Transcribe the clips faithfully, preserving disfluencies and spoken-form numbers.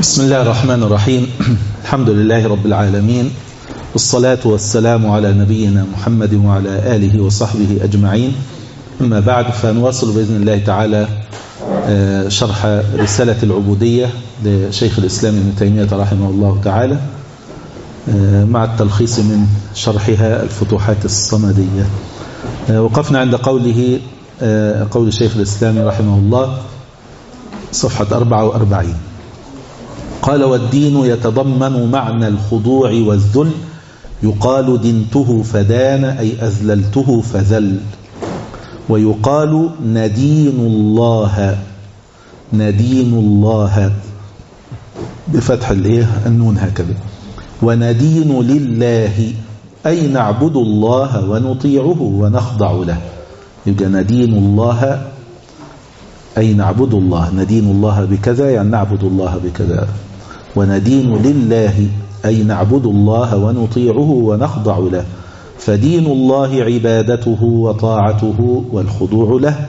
بسم الله الرحمن الرحيم. الحمد لله رب العالمين، والصلاة والسلام على نبينا محمد وعلى آله وصحبه أجمعين. أما بعد، فنواصل بإذن الله تعالى شرح رسالة العبودية لشيخ الإسلام ابن تيمية رحمه الله تعالى، مع التلخيص من شرحها الفتوحات الصمدية. وقفنا عند قوله قول شيخ الإسلام رحمه الله صفحة أربعة وأربعين، قال: والدين يتضمن معنى الخضوع والذل، يقال دنته فدان أي أذللته فذل، ويقال ندين الله ندين الله بفتح الايه النون هكذا، وندين لله أي نعبد الله ونطيعه ونخضع له. يبقى ندين الله أي نعبد الله، ندين الله بكذا يعني نعبد الله بكذا، وندين لله أي نعبد الله ونطيعه ونخضع له. فدين الله عبادته وطاعته والخضوع له.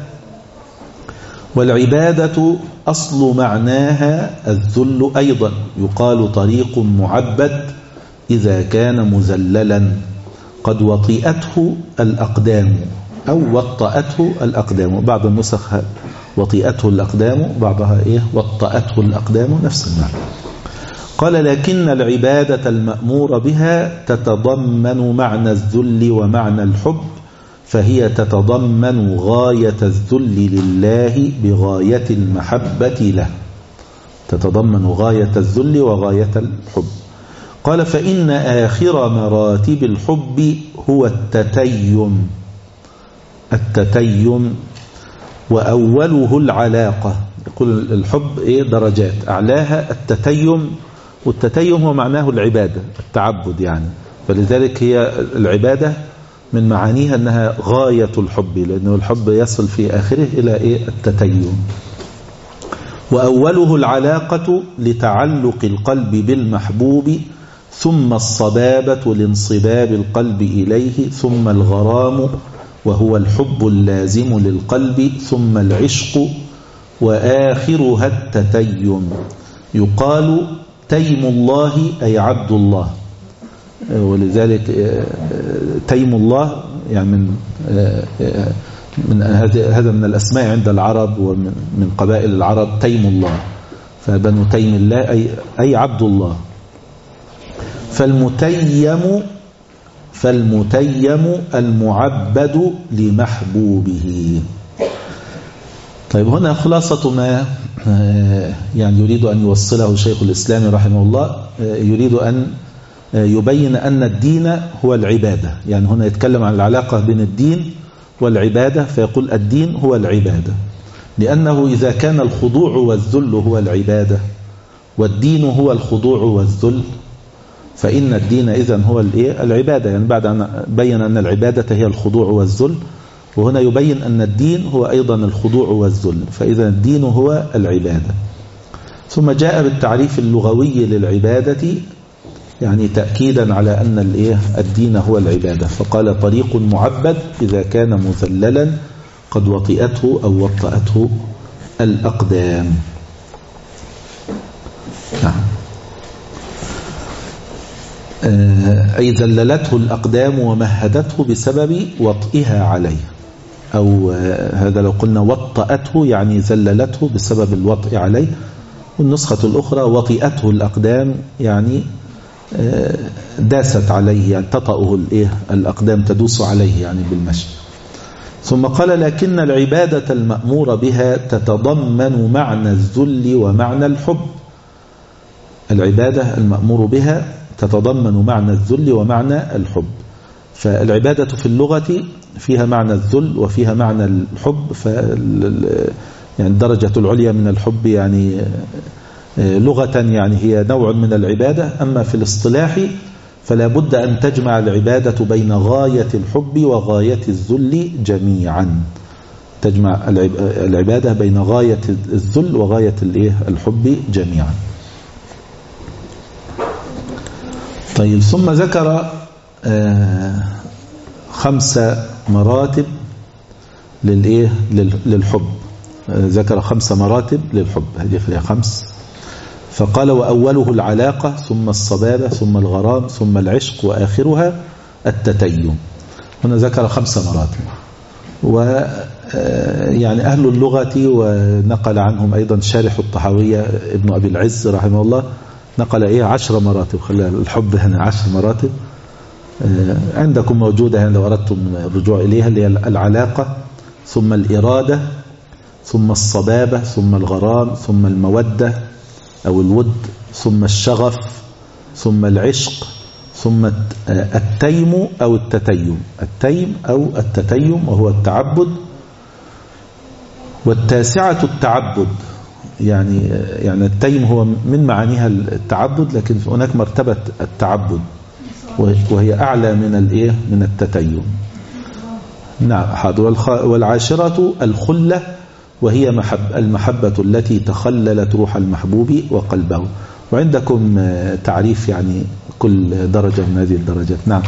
والعبادة أصل معناها الذل أيضا، يقال طريق معبد إذا كان مذللا قد وطئته الأقدام أو وطأته الأقدام. بعض النسخ وطئته الأقدام، بعضها إيه وطأته الأقدام، نفس المعنى. قال: لكن العبادة المأمور بها تتضمن معنى الذل ومعنى الحب، فهي تتضمن غاية الذل لله بغاية المحبة له، تتضمن غاية الذل وغاية الحب. قال: فإن آخر مراتب الحب هو التتيم التتيم وأوله العلاقة. يقول الحب إيه درجات، أعلاها التتيم، والتتيم هو معناه العبادة التعبد يعني، فلذلك هي العبادة من معانيها أنها غاية الحب، لأنه الحب يصل في آخره إلى إيه التتيم. وأوله العلاقة لتعلق القلب بالمحبوب، ثم الصبابة لانصباب القلب إليه، ثم الغرام وهو الحب اللازم للقلب، ثم العشق، وآخرها التتيم. يقال تيم الله أي عبد الله، ولذلك تيم الله يعني من من هذا من الأسماء عند العرب ومن قبائل العرب، تيم الله، فبنو تيم الله أي أي عبد الله. فالمتيم فالمتيم المعبد لمحبوبه. طيب، هنا خلاصة ما يعني يريد أن يوصله شيخ الإسلام رحمه الله. يريد أن يبين أن الدين هو العبادة، يعني هنا يتكلم عن العلاقة بين الدين والعبادة، فيقول الدين هو العبادة، لأنه إذا كان الخضوع والذل هو العبادة والدين هو الخضوع والذل، فإن الدين إذن هو العبادة، يعني بعد أن بين أن العبادة هي الخضوع والذل، وهنا يبين أن الدين هو أيضا الخضوع والذل، فإذا الدين هو العبادة. ثم جاء بالتعريف اللغوي للعبادة، يعني تأكيدا على أن الدين هو العبادة، فقال: طريق معبد إذا كان مذللا قد وطئته أو وطأته الأقدام. نعم، أي ذللته الأقدام ومهدته بسبب وطئها عليه، أو هذا لو قلنا وطأته يعني ذللته بسبب الوطئ عليه. والنسخة الأخرى وطئته الأقدام يعني داست عليه، يعني تطأه الأقدام، تدوس عليه يعني بالمشي. ثم قال: لكن العبادة المأمور بها تتضمن معنى الذل ومعنى الحب. العبادة المأمور بها تتضمن معنى الذل ومعنى الحب. فالعبادة في اللغة فيها معنى الذل وفيها معنى الحب، يعني الدرجة العليا من الحب يعني لغة يعني هي نوع من العبادة، أما في الاصطلاح فلا بد أن تجمع العبادة بين غاية الحب وغاية الذل جميعا، تجمع العبادة بين غاية الذل وغاية الحب جميعا. طيب، ثم ذكر خمس مراتب للحب، ذكر خمس مراتب للحب، هذه فيها خمس. فقال وأوله العلاقة ثم الصبابة ثم الغرام ثم العشق وآخرها التتيم. هنا ذكر خمس مراتب، ويعني أهل اللغة ونقل عنهم أيضا شارح الطحاوية ابن أبي العز رحمه الله نقل إيه عشر مراتب. خلى الحب هنا عشر مراتب عندكم موجودة هنا لو أردتم الرجوع إليها، اللي هي العلاقة ثم الإرادة ثم الصبابة ثم الغرام ثم المودة أو الود ثم الشغف ثم العشق ثم التيم أو التتيم. التيم أو التتيم وهو التعبد. والتاسعة التعبد، يعني يعني التيم هو من معانيها التعبد، لكن هناك مرتبة التعبد وهي أعلى من الإيه من التتيم. نعم حاضر. والعاشرة الخلة، وهي محب المحبة التي تخللت روح المحبوب وقلبه. وعندكم تعريف يعني كل درجة من هذه الدرجات. نعم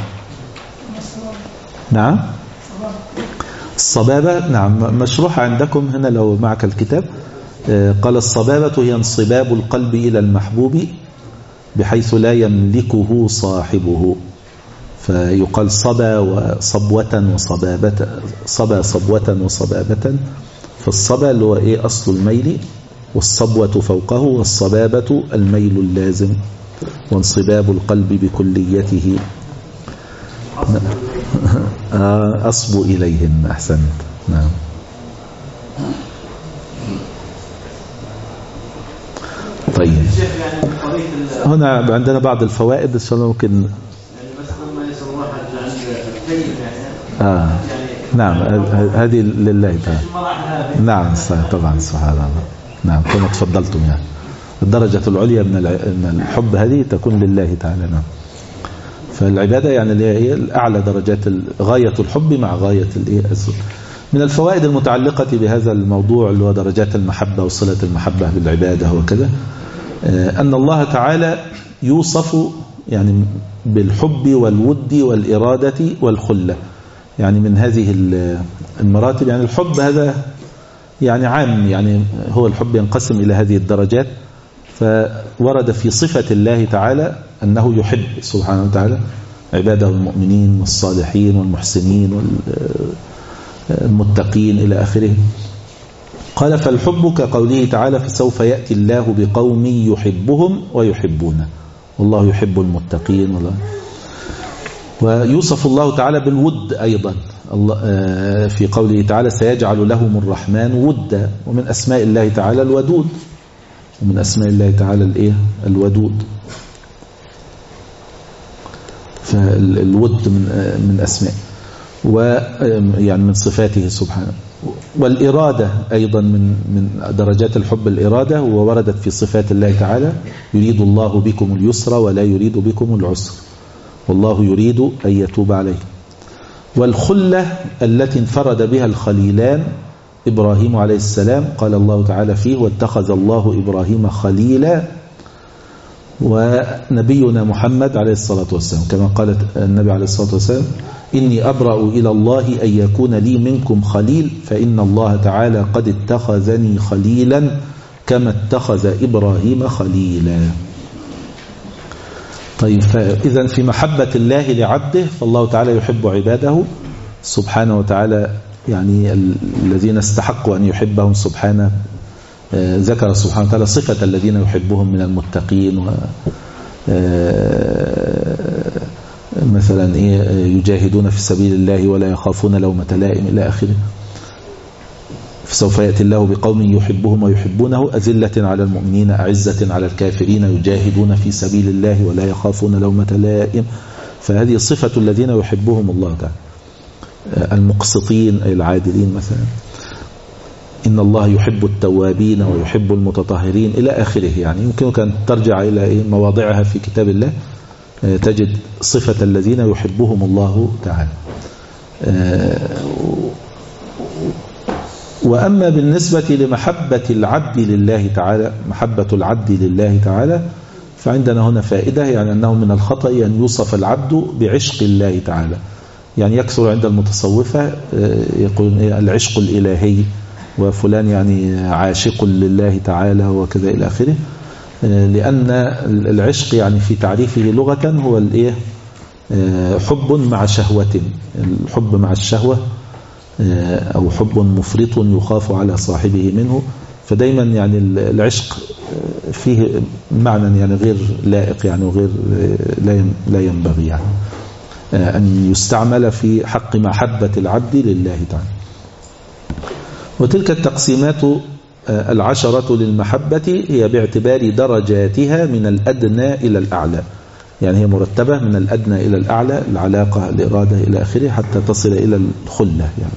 نعم الصبابة نعم مشروحة عندكم هنا لو معك الكتاب. قال الصبابة هي انصباب القلب إلى المحبوب بحيث لا يملكه صاحبه، فيقال صبا وصبوة وصبابة، صبا صبوة وصبابة. فالصبا اللي هو إيه أصل الميل، والصبوة فوقه، والصبابة الميل اللازم وانصباب القلب بكليته. أصب إليهن. أحسنت. نعم. طيب هنا عندنا بعض الفوائد إن شاء الله ممكن يعني مثلا ما يصير واحد عند التيم يعني آه نعم هذه لله تعالى. نعم طبعا سبحان الله. نعم كما تفضلتم يعني الدرجة العليا من الحب هذه تكون لله تعالى. نعم فالعبادة يعني اللي هي الأعلى درجات غاية الحب مع غاية الذل. من الفوائد المتعلقة بهذا الموضوع اللي هو درجات المحبة وصلة المحبة بالعبادة وكذا، أن الله تعالى يوصف يعني بالحب والود والإرادة والخلة، يعني من هذه المراتب. يعني الحب هذا يعني عام، يعني هو الحب ينقسم إلى هذه الدرجات. فورد في صفة الله تعالى أنه يحب سبحانه وتعالى عباده المؤمنين والصالحين والمحسنين والمتقين إلى آخره. قال فالحب كقوله تعالى فسوف يأتي الله بقوم يحبهم ويحبونه والله يحب المتقين. والله ويوصف الله تعالى بالود أيضا في قوله تعالى سيجعل لهم الرحمن ودا. ومن أسماء الله تعالى الودود، ومن أسماء الله تعالى الإيه الودود. فالود من من أسماء ويعني من صفاته سبحانه. والإرادة أيضا من من درجات الحب الإرادة، ووردت في صفات الله تعالى يريد الله بكم اليسر ولا يريد بكم العسر والله يريد أن يتوب عليكم. والخلة التي انفرد بها الخليلان إبراهيم عليه السلام، قال الله تعالى فيه واتخذ الله إبراهيم خليلا، ونبينا محمد عليه الصلاة والسلام كما قالت النبي عليه الصلاة والسلام إني أبرأ إلى الله أن يكون لي منكم خليل فإن الله تعالى قد اتخذني خليلا كما اتخذ إبراهيم خليلا. طيب فإذا في محبة الله لعبده فالله تعالى يحب عباده سبحانه وتعالى، يعني الذين استحقوا أن يحبهم سبحانه. ذكر سبحانه وتعالى صفة الذين يحبهم من المتقين، و مثلا يجاهدون في سبيل الله ولا يخافون لومة لائم إلى آخره. فسوف يأتي الله بقوم يحبهم ويحبونه أذلة على المؤمنين أعزة على الكافرين يجاهدون في سبيل الله ولا يخافون لومة لائم. فهذه صفة الذين يحبهم الله تعالى. المقسطين أي العادلين مثلا، إن الله يحب التوابين ويحب المتطهرين إلى آخره. يعني يمكنك أن ترجع إلى مواضعها في كتاب الله تجد صفة الذين يحبهم الله تعالى. وأما بالنسبة لمحبة العبد لله تعالى، محبة العبد لله تعالى فعندنا هنا فائدة، يعني أنه من الخطأ أن يوصف العبد بعشق الله تعالى. يعني يكثر عند المتصوفة يقولون العشق الإلهي وفلان يعني عاشق لله تعالى وكذا إلى آخره. لأن العشق يعني في تعريفه لغة هو الإيه حب مع شهوة، الحب مع الشهوة أو حب مفرط يخاف على صاحبه منه. فدايما يعني العشق فيه معنى يعني غير لائق يعني وغير لا ينبغي يعني أن يستعمل في حق محبة العبد لله تعالى. وتلك التقسيمات العشرة للمحبة هي باعتبار درجاتها من الأدنى إلى الأعلى، يعني هي مرتبة من الأدنى إلى الأعلى، العلاقة، الإرادة إلى آخره، حتى تصل إلى الخلة يعني.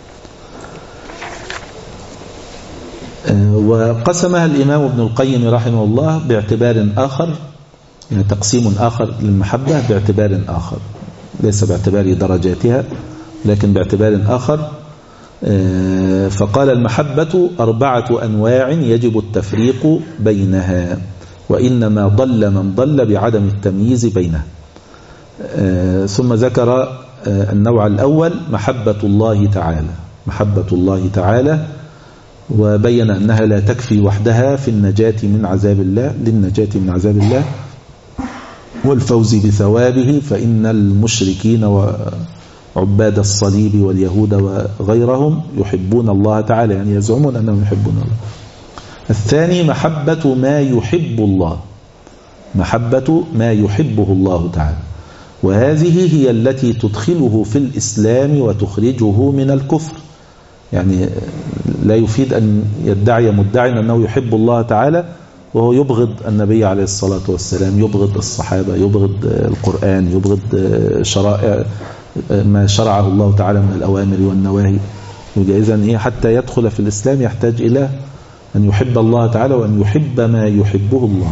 وقسمها الإمام ابن القيم رحمه الله باعتبار آخر، يعني تقسيم آخر للمحبة باعتبار آخر، ليس باعتبار درجاتها لكن باعتبار آخر. فقال المحبة أربعة أنواع يجب التفريق بينها، وإنما ضل من ضل بعدم التمييز بينها. ثم ذكر النوع الأول محبة الله تعالى، محبة الله تعالى، وبين أنها لا تكفي وحدها في النجاة من عذاب الله، للنجاة من عذاب الله والفوز بثوابه، فإن المشركين وعباد الصليب واليهود وغيرهم يحبون الله تعالى، يعني يزعمون أنهم يحبون الله. الثاني محبة ما يحب الله، محبة ما يحبه الله تعالى، وهذه هي التي تدخله في الإسلام وتخرجه من الكفر. يعني لا يفيد أن يدعي مدعي أنه يحب الله تعالى وهو يبغض النبي عليه الصلاة والسلام، يبغض الصحابة، يبغض القرآن، يبغض شرائع ما شرعه الله تعالى من الأوامر والنواهي. إذن حتى يدخل في الإسلام يحتاج إلى أن يحب الله تعالى وأن يحب ما يحبه الله،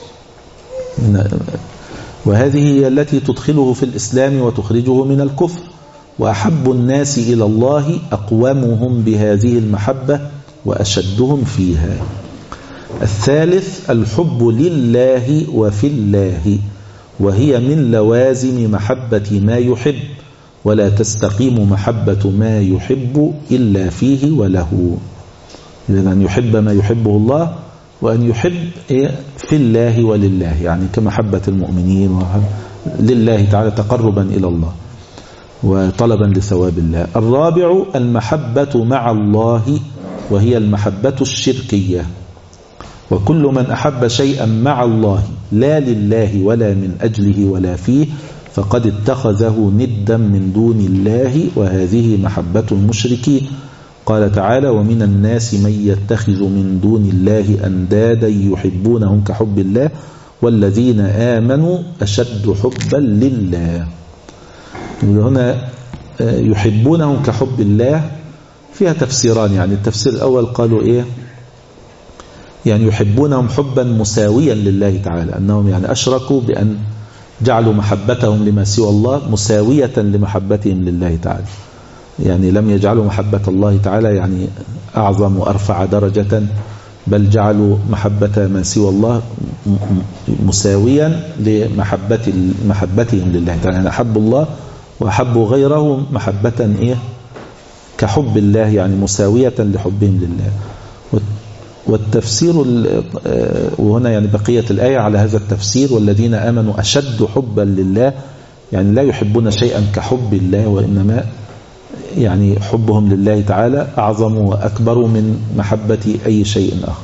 وهذه هي التي تدخله في الإسلام وتخرجه من الكفر. وأحب الناس إلى الله أقومهم بهذه المحبة وأشدهم فيها. الثالث الحب لله وفي الله، وهي من لوازم محبة ما يحب، ولا تستقيم محبة ما يحب إلا فيه وله. إذن أن يحب ما يحبه الله، وأن يحب في الله ولله، يعني كمحبة المؤمنين لله تعالى تقربا إلى الله وطلبا لثواب الله. الرابع المحبة مع الله، وهي المحبة الشركية. وكل من أحب شيئا مع الله لا لله ولا من أجله ولا فيه فقد اتخذه ندا من دون الله، وهذه محبة المشركين. قال تعالى ومن الناس من يتخذ من دون الله أندادا يحبونهم كحب الله والذين آمنوا أشد حبا لله. هنا يحبونهم كحب الله فيها تفسيران، يعني التفسير الأول قالوا إيه، يعني يحبونهم حبا مساويا لله تعالى، أنهم يعني أشركوا بأن جعلوا محبتهم لما سوى الله مساوية لمحبتهم لله تعالى، يعني لم يجعلوا محبة الله تعالى يعني أعظم وأرفع درجة، بل جعلوا محبة ما سوى الله مساويا لمحبة محبتهم لله تعالى، يعني أحبوا الله وأحبوا غيره محبة إيه كحب الله، يعني مساوية لحبهم لله. والتفسير وهنا يعني بقية الآية على هذا التفسير، والذين آمنوا أشد حبا لله، يعني لا يحبون شيئا كحب الله، وإنما يعني حبهم لله تعالى أعظم وأكبر من محبة أي شيء آخر.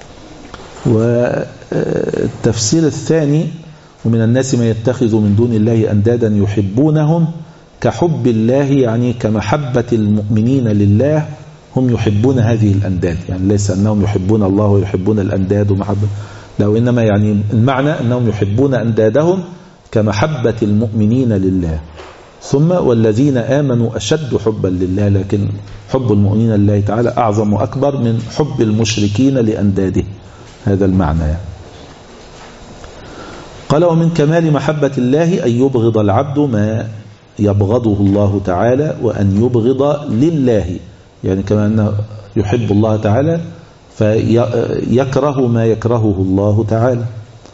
والتفسير الثاني ومن الناس من يتخذ من دون الله أندادا يحبونهم كحب الله، يعني كمحبة المؤمنين لله هم يحبون هذه الأنداد، يعني ليس أنهم يحبون الله ويحبون الأنداد ومحبة، لو إنما يعني المعنى أنهم يحبون أندادهم كمحبة المؤمنين لله. ثم والذين آمنوا أشد حبا لله، لكن حب المؤمنين لله تعالى أعظم وأكبر من حب المشركين لأنداده، هذا المعنى يعني. قال ومن كمال محبة الله أن يبغض العبد ما يبغضه الله تعالى، وأن يبغض لله، يعني كما أنه يحب الله تعالى فيكره ما يكرهه الله تعالى.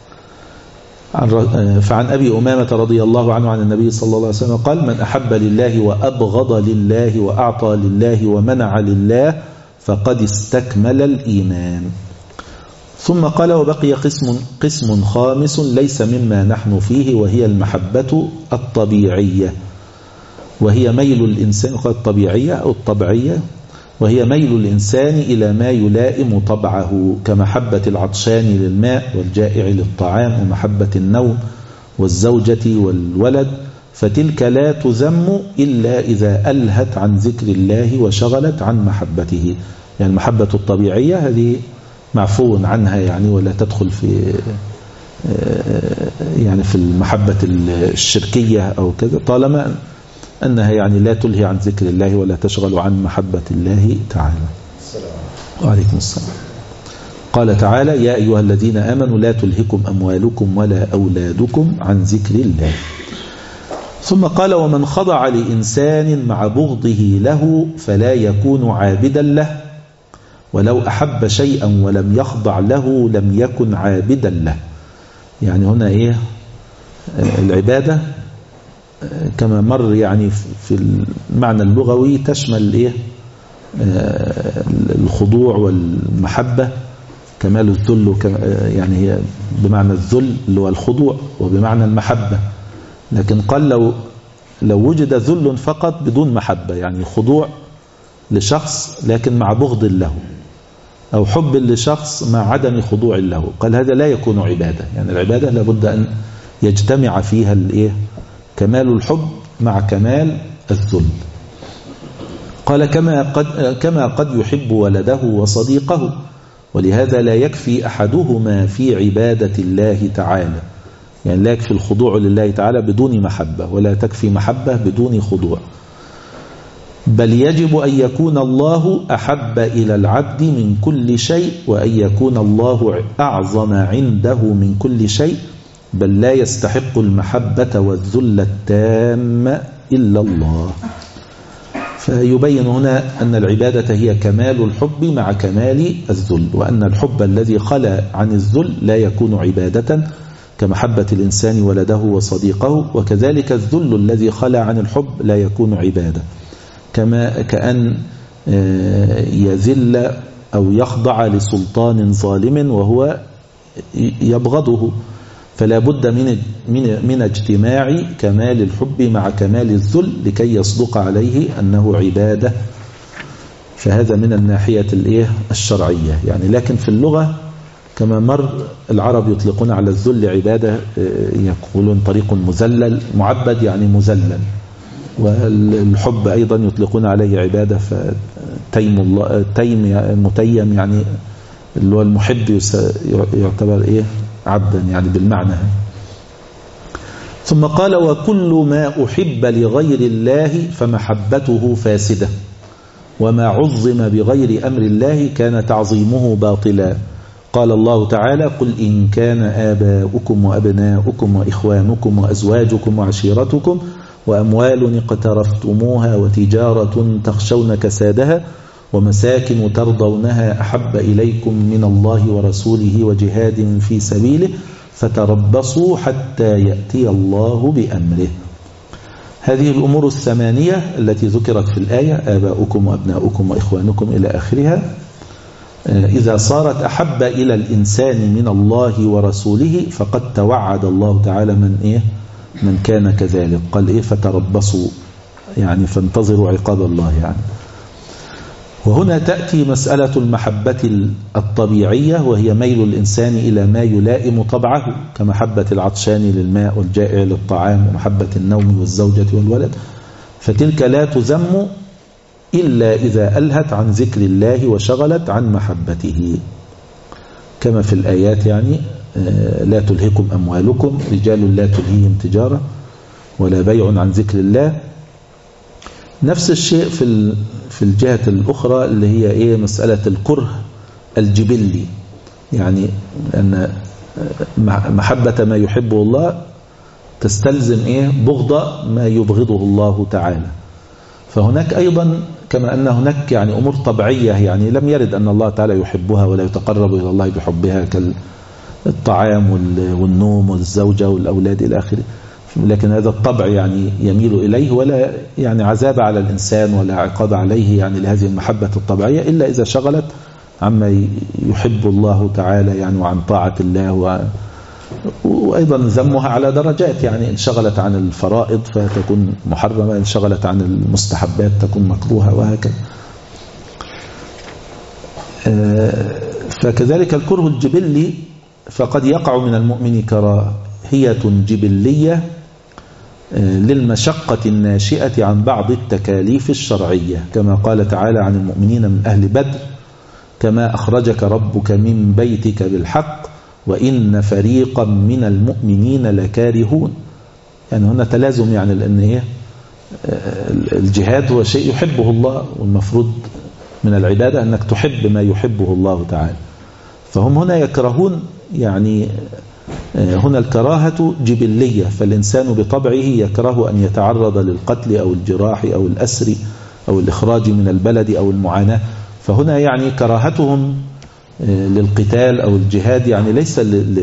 فعن أبي أمامة رضي الله عنه عن النبي صلى الله عليه وسلم قال من أحب لله وأبغض لله وأعطى لله ومنع لله فقد استكمل الإيمان. ثم قال وبقي قسم, قسم خامس ليس مما نحن فيه، وهي المحبة الطبيعية، وهي ميل الإنسان الطبيعية أو الطبيعية وهي ميل الإنسان إلى ما يلائم طبعه، كمحبة العطشان للماء والجائع للطعام، ومحبة النوم والزوجة والولد، فتلك لا تذم إلا إذا ألهت عن ذكر الله وشغلت عن محبته. يعني المحبة الطبيعية هذه معفو عنها يعني، ولا تدخل في يعني في المحبة الشركية أو كذا، طالما أنها يعني لا تلهي عن ذكر الله ولا تشغل عن محبة الله تعالى. وعليكم السلام. قال تعالى يا أيها الذين آمنوا لا تلهكم أموالكم ولا أولادكم عن ذكر الله. ثم قال ومن خضع لإنسان مع بغضه له فلا يكون عابدا له، ولو أحب شيئا ولم يخضع له لم يكن عابدا له. يعني هنا إيه العبادة كما مر يعني في المعنى اللغوي تشمل إيه الخضوع والمحبة، كمال الذل يعني هي بمعنى الذل اللي هو الخضوع، وبمعنى المحبة. لكن قال لو لو وجد ذل فقط بدون محبة، يعني خضوع لشخص لكن مع بغض له، أو حب لشخص مع عدم خضوع له، قال هذا لا يكون عبادة. يعني العبادة لابد أن يجتمع فيها الإيه كمال الحب مع كمال الذل. قال كما قد, كما قد يحب ولده وصديقه، ولهذا لا يكفي أحدهما في عبادة الله تعالى. يعني لا يكفي الخضوع لله تعالى بدون محبة، ولا تكفي محبة بدون خضوع، بل يجب أن يكون الله أحب إلى العبد من كل شيء، وأن يكون الله أعظم عنده من كل شيء، بل لا يستحق المحبة والذل التام إلا الله. فيبين هنا أن العبادة هي كمال الحب مع كمال الذل، وأن الحب الذي خلا عن الذل لا يكون عبادة كمحبة الإنسان ولده وصديقه، وكذلك الذل الذي خلا عن الحب لا يكون عبادة، كما كأن يذل أو يخضع لسلطان ظالم وهو يبغضه. فلا بد من من من اجتماع كمال الحب مع كمال الذل لكي يصدق عليه أنه عبادة. فهذا من الناحية الايه الشرعية يعني. لكن في اللغة كما مر العرب يطلقون على الذل عبادة، يقولون طريق مذلل، معبد يعني مذلل. والحب أيضا يطلقون عليه عبادة، فتيم الله تيم متيم يعني اللي هو المحب يعتبر إيه عبدا يعني بالمعنى. ثم قال وكل ما أحب لغير الله فمحبته فاسدة، وما عظم بغير أمر الله كان تعظيمه باطلا. قال الله تعالى قل إن كان آباؤكم وأبناؤكم وإخوانكم وأزواجكم وعشيرتكم وأموال اقترفتموها وتجارة تخشون كسادها ومساكن ترضونها أحب إليكم من الله ورسوله وجهاد في سبيله فتربصوا حتى يأتي الله بأمره. هذه الأمور الثمانية التي ذكرت في الآية، آباؤكم وأبناؤكم وإخوانكم إلى آخرها، إذا صارت أحب إلى الإنسان من الله ورسوله فقد توعد الله تعالى من إيه من كان كذلك. قال إيه فتربصوا يعني فانتظروا عقاب الله يعني. وهنا تأتي مسألة المحبة الطبيعية، وهي ميل الإنسان إلى ما يلائم طبعه كمحبة العطشان للماء والجائع للطعام ومحبة النوم والزوجة والولد، فتلك لا تذم إلا إذا ألهت عن ذكر الله وشغلت عن محبته، كما في الآيات يعني لا تلهكم أموالكم، رجال لا تلهيهم تجارة ولا بيع عن ذكر الله. نفس الشيء في في الجهة الأخرى اللي هي إيه مسألة الكره الجبلي، يعني أن محبة ما يحبه الله تستلزم إيه بغض ما يبغضه الله تعالى. فهناك أيضا كما أن هناك يعني أمور طبيعية يعني لم يرد أن الله تعالى يحبها ولا يتقرب إلى الله بحبها كالطعام والنوم والزوجة والأولاد إلى آخره، لكن هذا الطبع يعني يميل إليه، ولا يعني عذاب على الإنسان ولا عقاب عليه يعني لهذه المحبة الطبيعية إلا إذا شغلت عما يحب الله تعالى يعني وعن طاعة الله، و وأيضا ذمها على درجات، يعني إن شغلت عن الفرائض فتكون محرمة، إن شغلت عن المستحبات تكون مكروهة، وهكذا. فكذلك الكره الجبلي فقد يقع من المؤمن كراهية جبلية للمشقة الناشئة عن بعض التكاليف الشرعية، كما قال تعالى عن المؤمنين من أهل بدر: كما أخرجك ربك من بيتك بالحق وإن فريقا من المؤمنين لكارهون. يعني هنا تلازم، يعني لأن إيه الجهاد هو شيء يحبه الله، والمفروض من العبادة أنك تحب ما يحبه الله تعالى. فهم هنا يكرهون، يعني هنا الكراهة جبلية، فالإنسان بطبعه يكره أن يتعرض للقتل أو الجراح أو الأسر أو الإخراج من البلد أو المعاناة. فهنا يعني كراهتهم للقتال أو الجهاد يعني ليس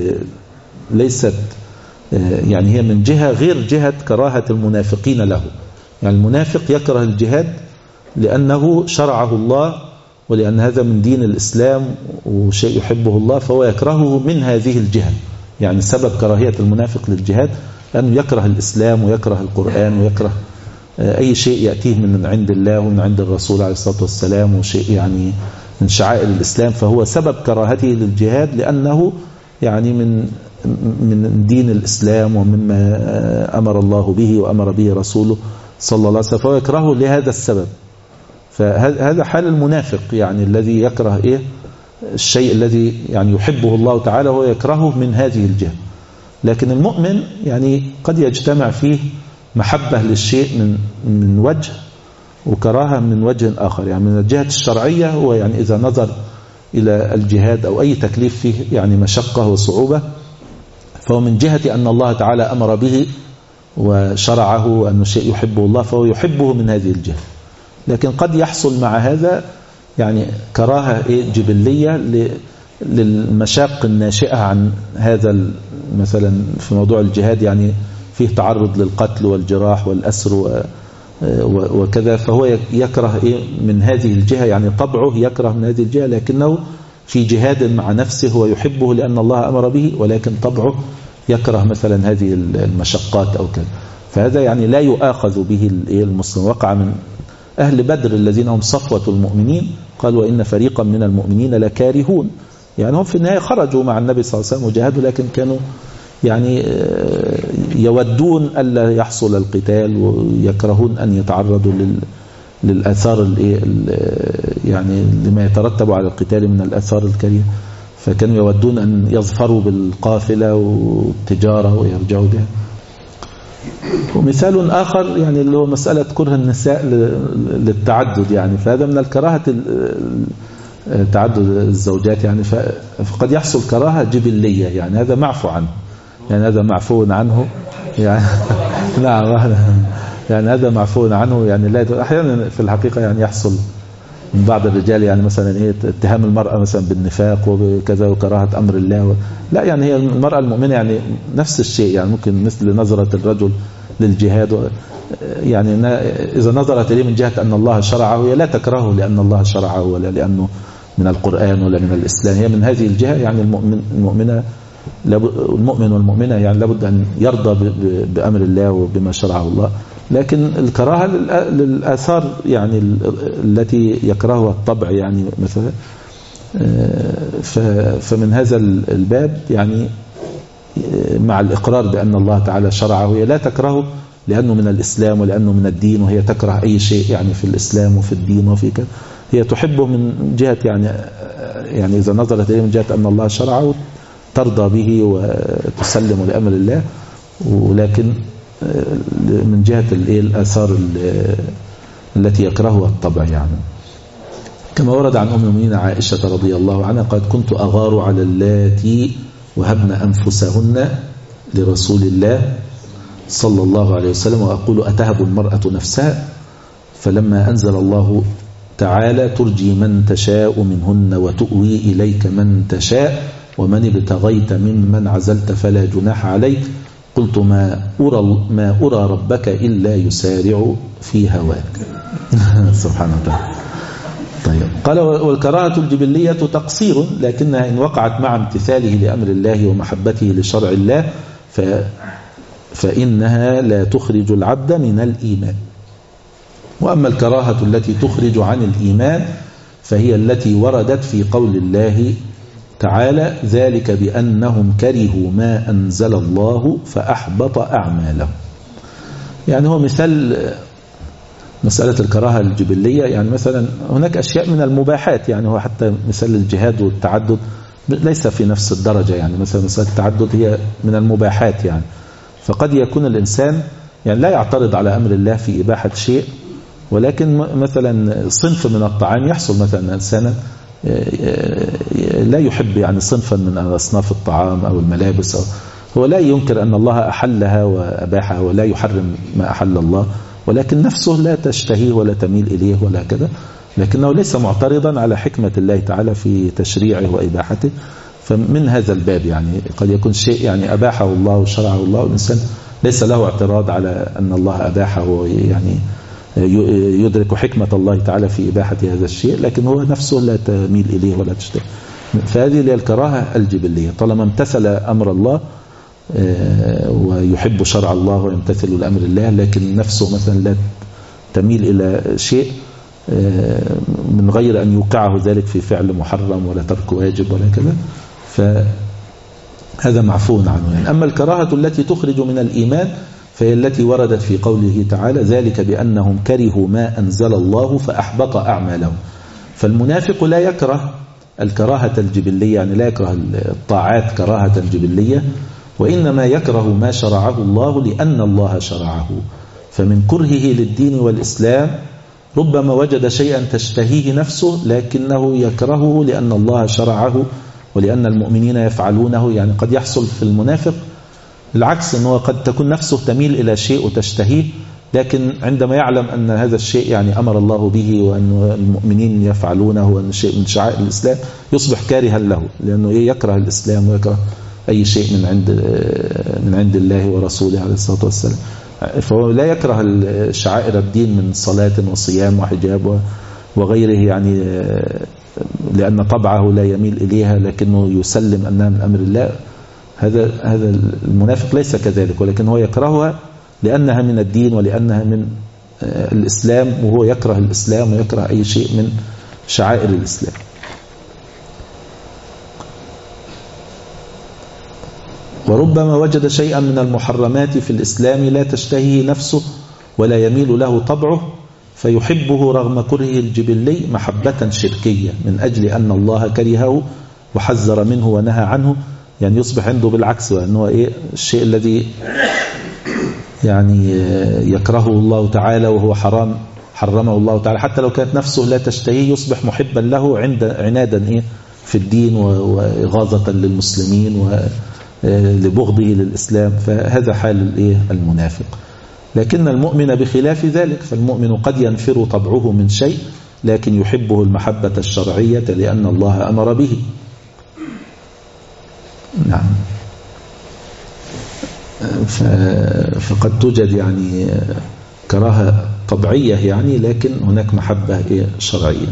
ليست يعني هي من جهة غير جهة كراهة المنافقين له. يعني المنافق يكره الجهاد لأنه شرعه الله، ولأن هذا من دين الإسلام وشيء يحبه الله، فهو يكرهه من هذه الجهة. يعني سبب كراهية المنافق للجهاد أنه يكره الإسلام ويكره القرآن ويكره أي شيء يأتيه من عند الله ومن عند الرسول عليه الصلاة والسلام، وشيء يعني من شعائر الإسلام، فهو سبب كراهته للجهاد لأنه يعني من من دين الإسلام ومما أمر الله به وأمر به رسوله صلى الله عليه وسلم، فهو يكرهه لهذا السبب. فهذا حال المنافق، يعني الذي يكره إيه الشيء الذي يعني يحبه الله تعالى هو يكرهه من هذه الجهة. لكن المؤمن يعني قد يجتمع فيه محبة للشيء من من وجه وكراهة من وجه آخر. يعني من الجهة الشرعية هو يعني إذا نظر إلى الجهاد أو أي تكليف فيه يعني مشقة وصعوبة، فهو من جهة أن الله تعالى أمر به وشرعه وأنه شيء يحبه الله، فهو يحبه من هذه الجهة. لكن قد يحصل مع هذا يعني كراهة جبلية للمشاق الناشئة عن هذا، مثلا في موضوع الجهاد يعني فيه تعرض للقتل والجراح والأسر وكذا، فهو يكره من هذه الجهة، يعني طبعه يكره من هذه الجهة، لكنه في جهاد مع نفسه هو يحبه لأن الله أمر به، ولكن طبعه يكره مثلا هذه المشقات أو كذا. فهذا يعني لا يؤاخذ به المسلم. وقع من أهل بدر الذين هم صفوة المؤمنين، قال وإن فريقا من المؤمنين لكارهون. يعني هم في النهاية خرجوا مع النبي صلى الله عليه وسلم وجاهدوا، لكن كانوا يعني يودون ألا يحصل القتال، ويكرهون أن يتعرضوا للآثار يعني لما يترتب على القتال من الآثار الكريهة، فكانوا يودون أن يظفروا بالقافلة والتجارة ويرجعوا بها. ومثال آخر يعني اللي هو مسألة كره النساء للتعدد، يعني فهذا من الكراهة تعدد الزوجات، يعني فقد يحصل كراهة جبلية، يعني هذا معفو عنه، يعني هذا معفو عنه يعني نعم يعني هذا معفو عنه. يعني لا أحيانا في الحقيقة يعني يحصل من بعض الرجال يعني مثلا ايه اتهام المرأة مثلا بالنفاق وكذا وكراهة أمر الله و... لا، يعني هي المرأة المؤمنة يعني نفس الشيء، يعني ممكن مثل نظرة الرجل للجهاد و... يعني إذا نظرت إليه من جهة أن الله شرعه هي لا تكرهه لأن الله شرعه ولا لأنه من القرآن ولا من الإسلام، هي من هذه الجهة. يعني المؤمن المؤمنة المؤمن والمؤمنة يعني لابد أن يرضى بأمر الله وبما شرعه الله، لكن الكراهة للآثار يعني التي يكرهها الطبع، يعني مثلا فمن هذا الباب يعني مع الإقرار بأن الله تعالى شرعه هي لا تكرهه لأنه من الإسلام ولأنه من الدين، وهي تكره أي شيء يعني في الإسلام وفي الدين وفي كذا، هي تحبه من جهة يعني يعني إذا نظرت إليه من جهة أن الله شرعه ترضى به وتسلم لأمر الله، ولكن من جهة الآثار التي يكرهها الطبع. يعني كما ورد عن أم المؤمنين عائشة رضي الله عنها قالت كنت أغار على اللاتي وهبن أنفسهن لرسول الله صلى الله عليه وسلم وأقول أتهب المرأة نفسها، فلما أنزل الله تعالى ترجي من تشاء منهن وتؤوي إليك من تشاء ومن ابتغيت ممن عزلت فلا جناح عليك، قلت ما أرى, ما أرى ربك إلا يسارع في هواك. سبحانه وتعالى. طيب قال والكراهة الجبلية تقصير، لكنها إن وقعت مع امتثاله لأمر الله ومحبته لشرع الله ف فإنها لا تخرج العبد من الإيمان. وأما الكراهة التي تخرج عن الإيمان فهي التي وردت في قول الله تعالى ذلك بأنهم كرهوا ما أنزل الله فأحبط أعمالهم. يعني هو مثال مسألة الكراهة الجبلية، يعني مثلا هناك أشياء من المباحات، يعني هو حتى مثال الجهاد والتعدد ليس في نفس الدرجة، يعني مثلا مسألة التعدد هي من المباحات، يعني فقد يكون الإنسان يعني لا يعترض على أمر الله في إباحة شيء، ولكن مثلا صنف من الطعام يحصل مثلا إنسانا لا يحب يعني صنفا من أصناف الطعام أو الملابس، أو هو لا ينكر أن الله أحلها وأباحها ولا يحرم ما أحل الله، ولكن نفسه لا تشتهيه ولا تميل إليه ولا كذا، لكنه ليس معترضا على حكمة الله تعالى في تشريعه وإباحته. فمن هذا الباب يعني قد يكون شيء يعني أباحه الله وشرعه الله، والإنسان ليس له اعتراض على أن الله أباحه، يعني يدرك حكمة الله تعالى في إباحة هذا الشيء، لكن هو نفسه لا تميل إليه ولا تشتهي. فهذه هي الكراهة الجبلية، طالما امتثل أمر الله ويحب شرع الله ويمتثل لأمر الله، لكن نفسه مثلا لا تميل إلى شيء من غير أن يوقعه ذلك في فعل محرم ولا ترك واجب ولا كذا، فهذا معفو عنه. يعني أما الكراهة التي تخرج من الإيمان فهي التي وردت في قوله تعالى ذلك بأنهم كرهوا ما أنزل الله فأحبط أعمالهم. فالمنافق لا يكره الكراهة الجبلية، يعني لا يكره الطاعات كراهة جبلية، وإنما يكره ما شرعه الله لأن الله شرعه. فمن كرهه للدين والإسلام ربما وجد شيئا تشتهيه نفسه لكنه يكرهه لأن الله شرعه ولأن المؤمنين يفعلونه. يعني قد يحصل في المنافق العكس، أنه قد تكون نفسه تميل إلى شيء وتشتهيه، لكن عندما يعلم أن هذا الشيء يعني أمر الله به وأن المؤمنين يفعلونه وأن شيء من شعائر الإسلام يصبح كارها له، لأنه يكره الإسلام ويكره أي شيء من عند من عند الله ورسوله عليه الصلاة والسلام. فهو لا يكره شعائر الدين من صلاة وصيام وحجاب وغيره، يعني لأن طبعه لا يميل إليها، لكنه يسلم أنها من أمر الله. هذا هذا المنافق ليس كذلك، ولكن هو يكرهها لأنها من الدين ولأنها من الإسلام، وهو يكره الإسلام ويكره أي شيء من شعائر الإسلام. وربما وجد شيئا من المحرمات في الإسلام لا تشتهيه نفسه ولا يميل له طبعه فيحبه رغم كرهه الجبلي محبة شركية من أجل أن الله كرهه وحذر منه ونهى عنه. يعني يصبح عنده بالعكس، وأنه إيه الشيء الذي يعني يكرهه الله تعالى وهو حرام حرمه الله تعالى، حتى لو كانت نفسه لا تشتهيه يصبح محبا له عند عنادا إيه في الدين وإغاظة للمسلمين ولبغضه للإسلام. فهذا حال الإيه المنافق. لكن المؤمن بخلاف ذلك، فالمؤمن قد ينفر طبعه من شيء لكن يحبه المحبة الشرعية لأن الله أمر به. نعم. فقد توجد يعني كراهة طبيعية يعني، لكن هناك محبة شرعية.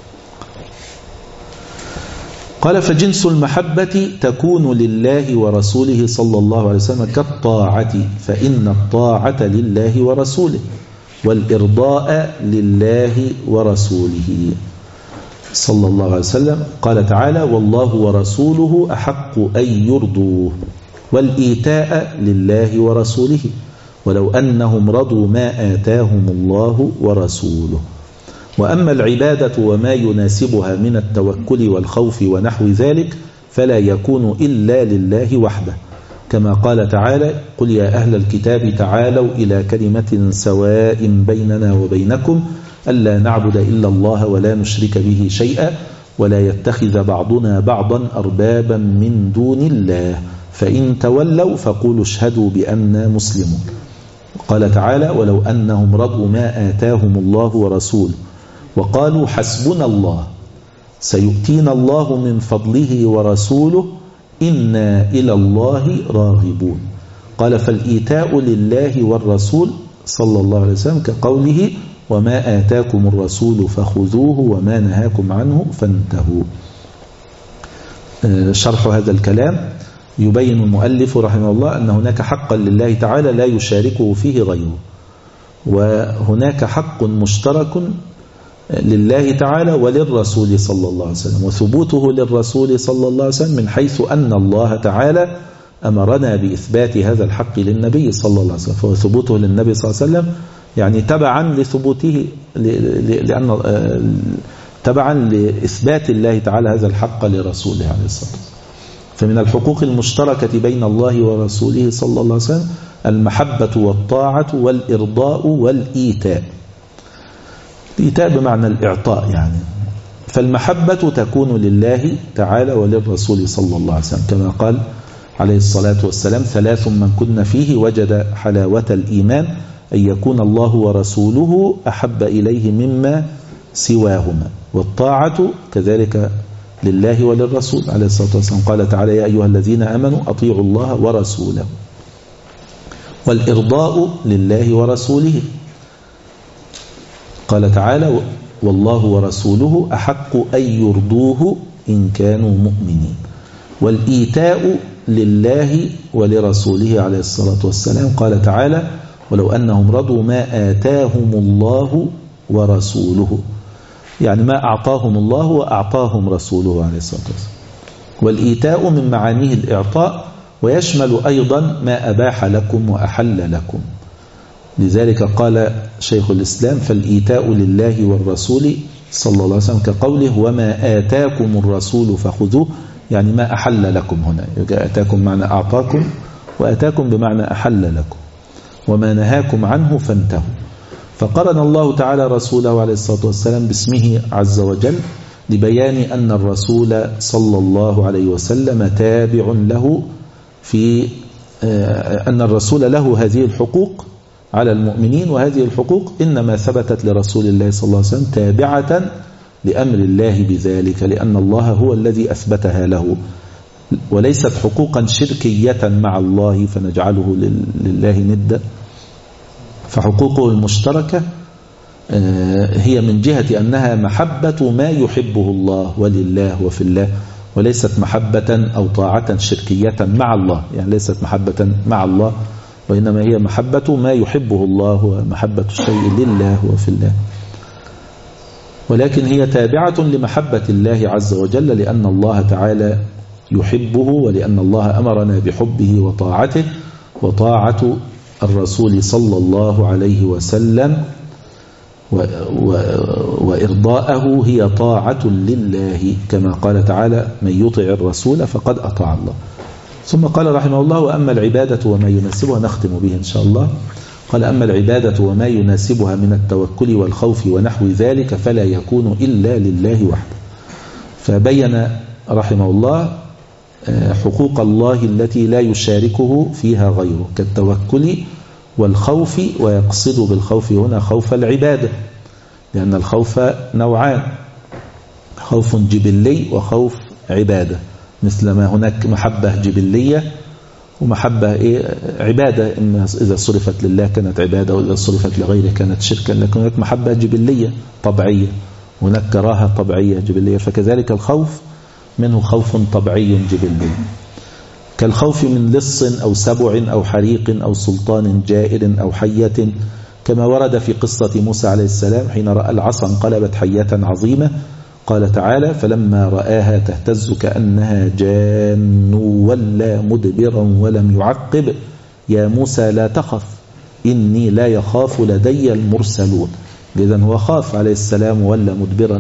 قال فجنس المحبة تكون لله ورسوله صلى الله عليه وسلم كالطاعة، فإن الطاعة لله ورسوله والإرضاء لله ورسوله صلى الله عليه وسلم. قال تعالى والله ورسوله أحق أن يرضوه، والإيتاء لله ورسوله ولو أنهم رضوا ما آتاهم الله ورسوله. وأما العبادة وما يناسبها من التوكل والخوف ونحو ذلك فلا يكون إلا لله وحده، كما قال تعالى قل يا أهل الكتاب تعالوا إلى كلمة سواء بيننا وبينكم ألا نعبد إلا الله ولا نشرك به شيئا ولا يتخذ بعضنا بعضا أربابا من دون الله فإن تولوا فقولوا اشهدوا بأننا مسلمون. قال تعالى ولو أنهم رضوا ما آتاهم الله ورسوله وقالوا حسبنا الله سيؤتينا الله من فضله ورسوله إنا إلى الله راغبون. قال فالإيتاء لله والرسول صلى الله عليه وسلم كقوله وما آتاكم الرسول فخذوه وما نهاكم عنه فانتهوا. شرح هذا الكلام يبين المؤلف رحمه الله أن هناك حقا لله تعالى لا يشاركه فيه غيره، وهناك حق مشترك لله تعالى وللرسول صلى الله عليه وسلم، وثبوته للرسول صلى الله عليه وسلم من حيث أن الله تعالى أمرنا بإثبات هذا الحق للنبي صلى الله عليه وسلم، فثبوته للنبي صلى الله عليه وسلم يعني تبعا لثبوته لأن تبعا لإثبات الله تعالى هذا الحق لرسوله عليه الصلاة والسلام. فمن الحقوق المشتركة بين الله ورسوله صلى الله عليه وسلم المحبة والطاعة والإرضاء والإيتاء. الإيتاء بمعنى الإعطاء يعني. فالمحبة تكون لله تعالى وللرسول صلى الله عليه وسلم كما قال عليه الصلاة والسلام: ثلاث من كن فيه وجد حلاوة الإيمان أن يكون الله ورسوله أحب إليه مما سواهما. والطاعة كذلك لله وللرسول عليه الصلاة والسلام، قال تعالى: يا أيها الذين آمنوا أطيعوا الله ورسوله. والإرضاء لله ورسوله، قال تعالى: والله ورسوله أحق أن يرضوه إن كانوا مؤمنين. والإيتاء لله ولرسوله عليه الصلاة والسلام، قال تعالى: ولو أنهم رضوا ما آتاهم الله ورسوله، يعني ما أعطاهم الله وأعطاهم رسوله عليه الصلاة والسلام. والإيتاء من معانيه الإعطاء، ويشمل أيضا ما أباح لكم وأحل لكم. لذلك قال شيخ الإسلام: فالإيتاء لله والرسول صلى الله عليه وسلم كقوله: وما آتاكم الرسول فخذوه، يعني ما أحل لكم. هنا آتاكم معنى أعطاكم، وآتاكم بمعنى أحل لكم. وما نهاكم عنه فانتهوا. فقرن الله تعالى رسوله عليه الصلاة والسلام باسمه عز وجل لبيان أن الرسول صلى الله عليه وسلم تابع له في أن الرسول له هذه الحقوق على المؤمنين، وهذه الحقوق إنما ثبتت لرسول الله صلى الله عليه وسلم تابعة لأمر الله بذلك، لأن الله هو الذي أثبتها له، وليست حقوقا شركية مع الله فنجعله لله ندا. فحقوقه المشتركة هي من جهة أنها محبة ما يحبه الله ولله وفي الله، وليست محبة أو طاعة شركية مع الله، يعني ليست محبة مع الله، وإنما هي محبة ما يحبه الله ومحبة الشيء لله وفي الله. ولكن هي تابعة لمحبة الله عز وجل، لأن الله تعالى يحبه، ولأن الله أمرنا بحبه وطاعته. وطاعة الرسول صلى الله عليه وسلم و و وإرضاءه هي طاعة لله، كما قال تعالى: من يطع الرسول فقد أطاع الله. ثم قال رحمه الله: وأما العبادة وما يناسبها، نختم به إن شاء الله. قال: أما العبادة وما يناسبها من التوكل والخوف ونحو ذلك فلا يكون إلا لله وحده. فبين رحمه الله حقوق الله التي لا يشاركه فيها غيره كالتوكل والخوف، ويقصد بالخوف هنا خوف العبادة، لأن الخوف نوعان: خوف جبلي وخوف عبادة. مثل ما هناك محبة جبلية ومحبة إيه عبادة، إما إذا صرفت لله كانت عبادة، وإذا صرفت لغيره كانت شركا. لكن هناك محبة جبلية طبيعية، هناك كراهة طبيعية جبلية. فكذلك الخوف منه خوف طبيعي جبلي، كالخوف من لص أو سبع أو حريق أو سلطان جائر أو حية، كما ورد في قصة موسى عليه السلام حين رأى العصا انقلبت حية عظيمة، قال تعالى: فلما رآها تهتز كأنها جان ولا مدبرا ولم يعقب يا موسى لا تخف إني لا يخاف لدي المرسلون. إذن هو خاف عليه السلام ولا مدبرا،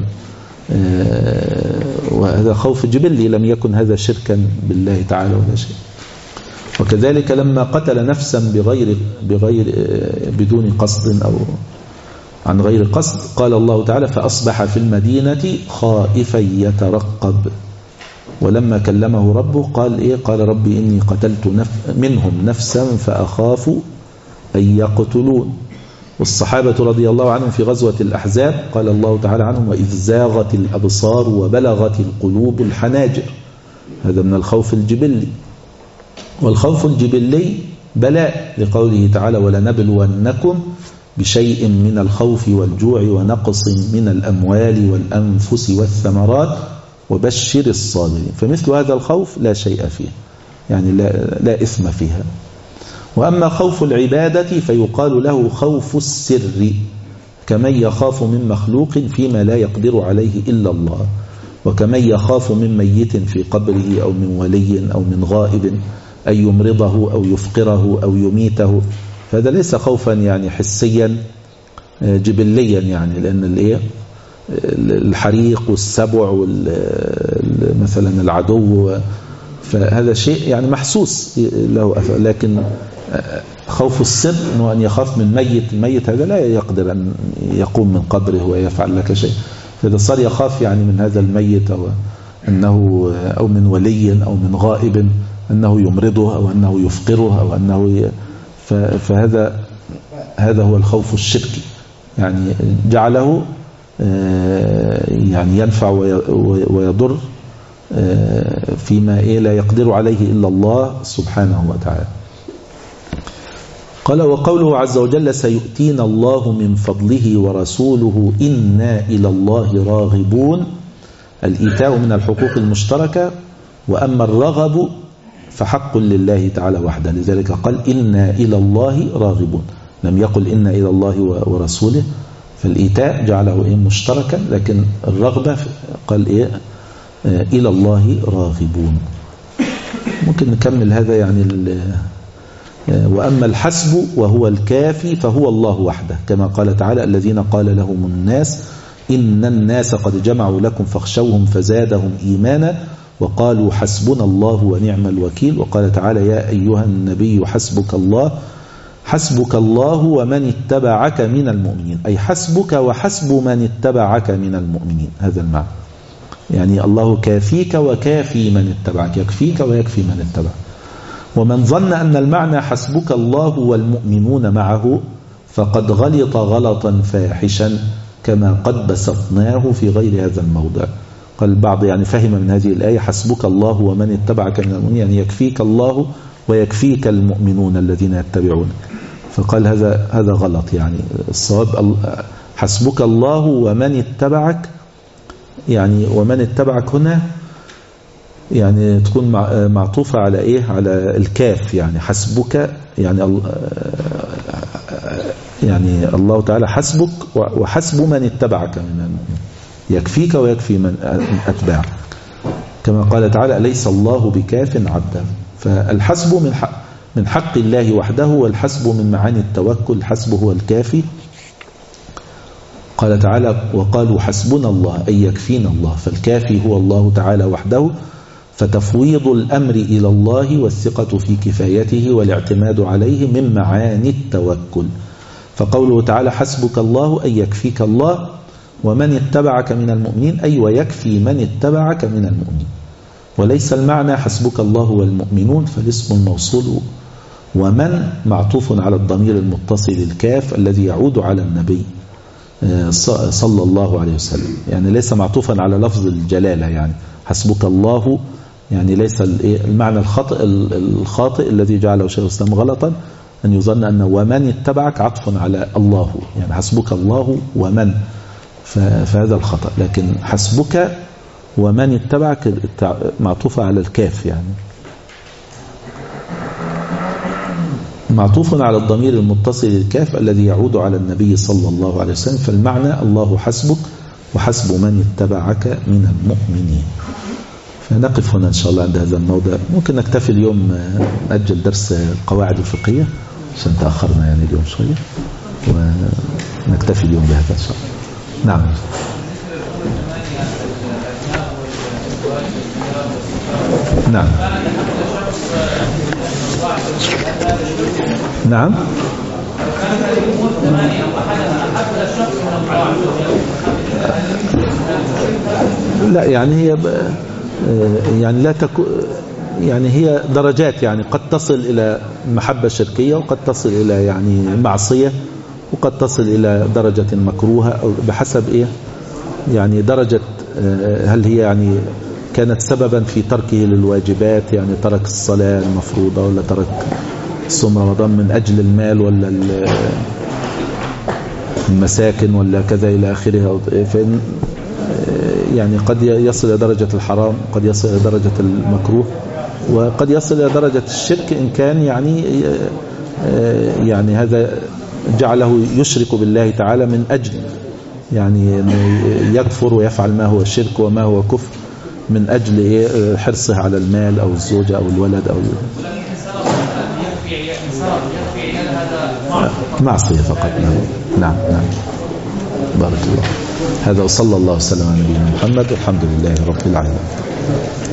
وهذا خوف جبلي، لم يكن هذا شركا بالله تعالى ولا شيء. وكذلك لما قتل نفسا بغير بغير بدون قصد أو عن غير قصد، قال الله تعالى: فأصبح في المدينة خائفا يترقب. ولما كلمه ربه قال إيه؟ قال: ربي إني قتلت نف منهم نفسا فأخاف أن يقتلون. والصحابة رضي الله عنهم في غزوة الأحزاب قال الله تعالى عنهم: وإذ زاغت الأبصار وبلغت القلوب الحناجر. هذا من الخوف الجبلي. والخوف الجبلي بلاء، لقوله تعالى: ولنبلونكم بشيء من الخوف والجوع ونقص من الأموال والأنفس والثمرات وبشر الصابرين. فمثل هذا الخوف لا شيء فيه، يعني لا, لا إثم فيها. وأما خوف العبادة فيقال له خوف السر، كمن يخاف من مخلوق فيما لا يقدر عليه إلا الله، وكمن يخاف من ميت في قبره أو من ولي أو من غائب أن يمرضه أو يفقره أو يميته. فهذا ليس خوفا يعني حسيا جبليا، يعني لأن الايه الحريق والسبع مثلا العدو، فهذا شيء يعني محسوس له. لكن خوف السر أنه أن يخاف من ميت، الميت هذا لا يقدر أن يقوم من قبره ويفعل لك شيء، فإذا صار يخاف يعني من هذا الميت أو أنه أو من ولي أو من غائب أنه يمرضه أو أنه يفقره أو أنه، فهذا هذا هو الخوف الشركي، يعني جعله يعني ينفع ويضر فيما لا يقدر عليه إلا الله سبحانه وتعالى. قال: وقوله عز وجل: سيؤتينا الله من فضله ورسوله إنا إلى الله راغبون. الإيتاء من الحقوق المشتركة، وأما الرغب فحق لله تعالى وحده، لذلك قال إنا إلى الله راغبون، لم يقل إنا إلى الله ورسوله. فالإيتاء جعله إيه مشتركا، لكن الرغبة قال إيه إلى الله راغبون. ممكن نكمل هذا يعني. وأما الحسب وهو الكافي فهو الله وحده، كما قال تعالى: الذين قال لهم الناس إن الناس قد جمعوا لكم فاخشوهم فزادهم إيمانا وقالوا حسبنا الله ونعم الوكيل. وقال تعالى: يا أيها النبي حسبك الله حسبك الله ومن اتبعك من المؤمنين، أي حسبك وحسب من اتبعك من المؤمنين. هذا المعنى، يعني الله كافيك وكافي من اتبعك، يكفيك ويكفي من اتبعك. ومن ظن أن المعنى حسبك الله والمؤمنون معه فقد غلط غلطا فاحشا كما قد بسطناه في غير هذا الموضع. قال البعض يعني فهم من هذه الآية حسبك الله ومن اتبعك من المؤمنين، يعني يكفيك الله ويكفيك المؤمنون الذين يتبعون. فقال هذا هذا غلط، يعني الصواب حسبك الله ومن اتبعك، يعني ومن اتبعك هنا يعني تكون معطوفة على إيه؟ على الكاف، يعني حسبك يعني يعني الله تعالى حسبك وحسب من اتبعك من المؤمنين، يكفيك ويكفي من أتبعك، كما قال تعالى: أليس الله بكاف عبده. فالحسب من حق من حق الله وحده، والحسب من معاني التوكل، الحسب هو الكافي. قال تعالى: وقالوا حسبنا الله، أي يكفينا الله. فالكافي هو الله تعالى وحده، فتفويض الأمر إلى الله والثقة في كفايته والاعتماد عليه من معاني التوكل. فقوله تعالى حسبك الله أي يكفيك الله، ومن اتبعك من المؤمنين أي ويكفي من اتبعك من المؤمنين. وليس المعنى حسبك الله والمؤمنون، فالاسم الموصول ومن معطوف على الضمير المتصل الكاف الذي يعود على النبي صلى الله عليه وسلم، يعني ليس معطوفا على لفظ الجلالة. يعني حسبك الله يعني ليس المعنى الخاطئ الخاطئ الذي جعله شيخ الإسلام غلطا أن يظن أن ومن اتبعك عطف على الله، يعني حسبك الله ومن، فهذا الخطأ. لكن حسبك ومن اتبعك معطوفة على الكاف، يعني معطوف على الضمير المتصل الكاف الذي يعود على النبي صلى الله عليه وسلم. فالمعنى الله حسبك وحسب من اتبعك من المؤمنين. فنقف هنا إن شاء الله عند هذا الموضع. ممكن نكتفي اليوم، نأجل درس القواعد الفقهية عشان تأخرنا يعني اليوم شوية، ونكتفي اليوم بهذا إن شاء الله. نعم. نعم نعم لا يعني هي يعني لا تكو يعني هي درجات، يعني قد تصل إلى محبة شركية، وقد تصل إلى يعني معصية، وقد تصل إلى درجة مكروهة، أو بحسب إيه يعني درجة، هل هي يعني كانت سببا في تركه للواجبات، يعني ترك الصلاة المفروضة، ولا ترك صوم رمضان من أجل المال، ولا المساكن ولا كذا إلى آخره، فإن يعني قد يصل إلى درجة الحرام، قد يصل إلى درجة المكروه، وقد يصل إلى درجة الشرك إن كان يعني يعني هذا جعله يشرك بالله تعالى من أجل يعني يكفر ويفعل ما هو شرك وما هو كفر من أجل حرصه على المال أو الزوجة أو الولد أو معصية فقط. نعم نعم نعم. بارك الله. هذا وصلى الله وسلم على نبينا محمد والحمد لله رب العالمين.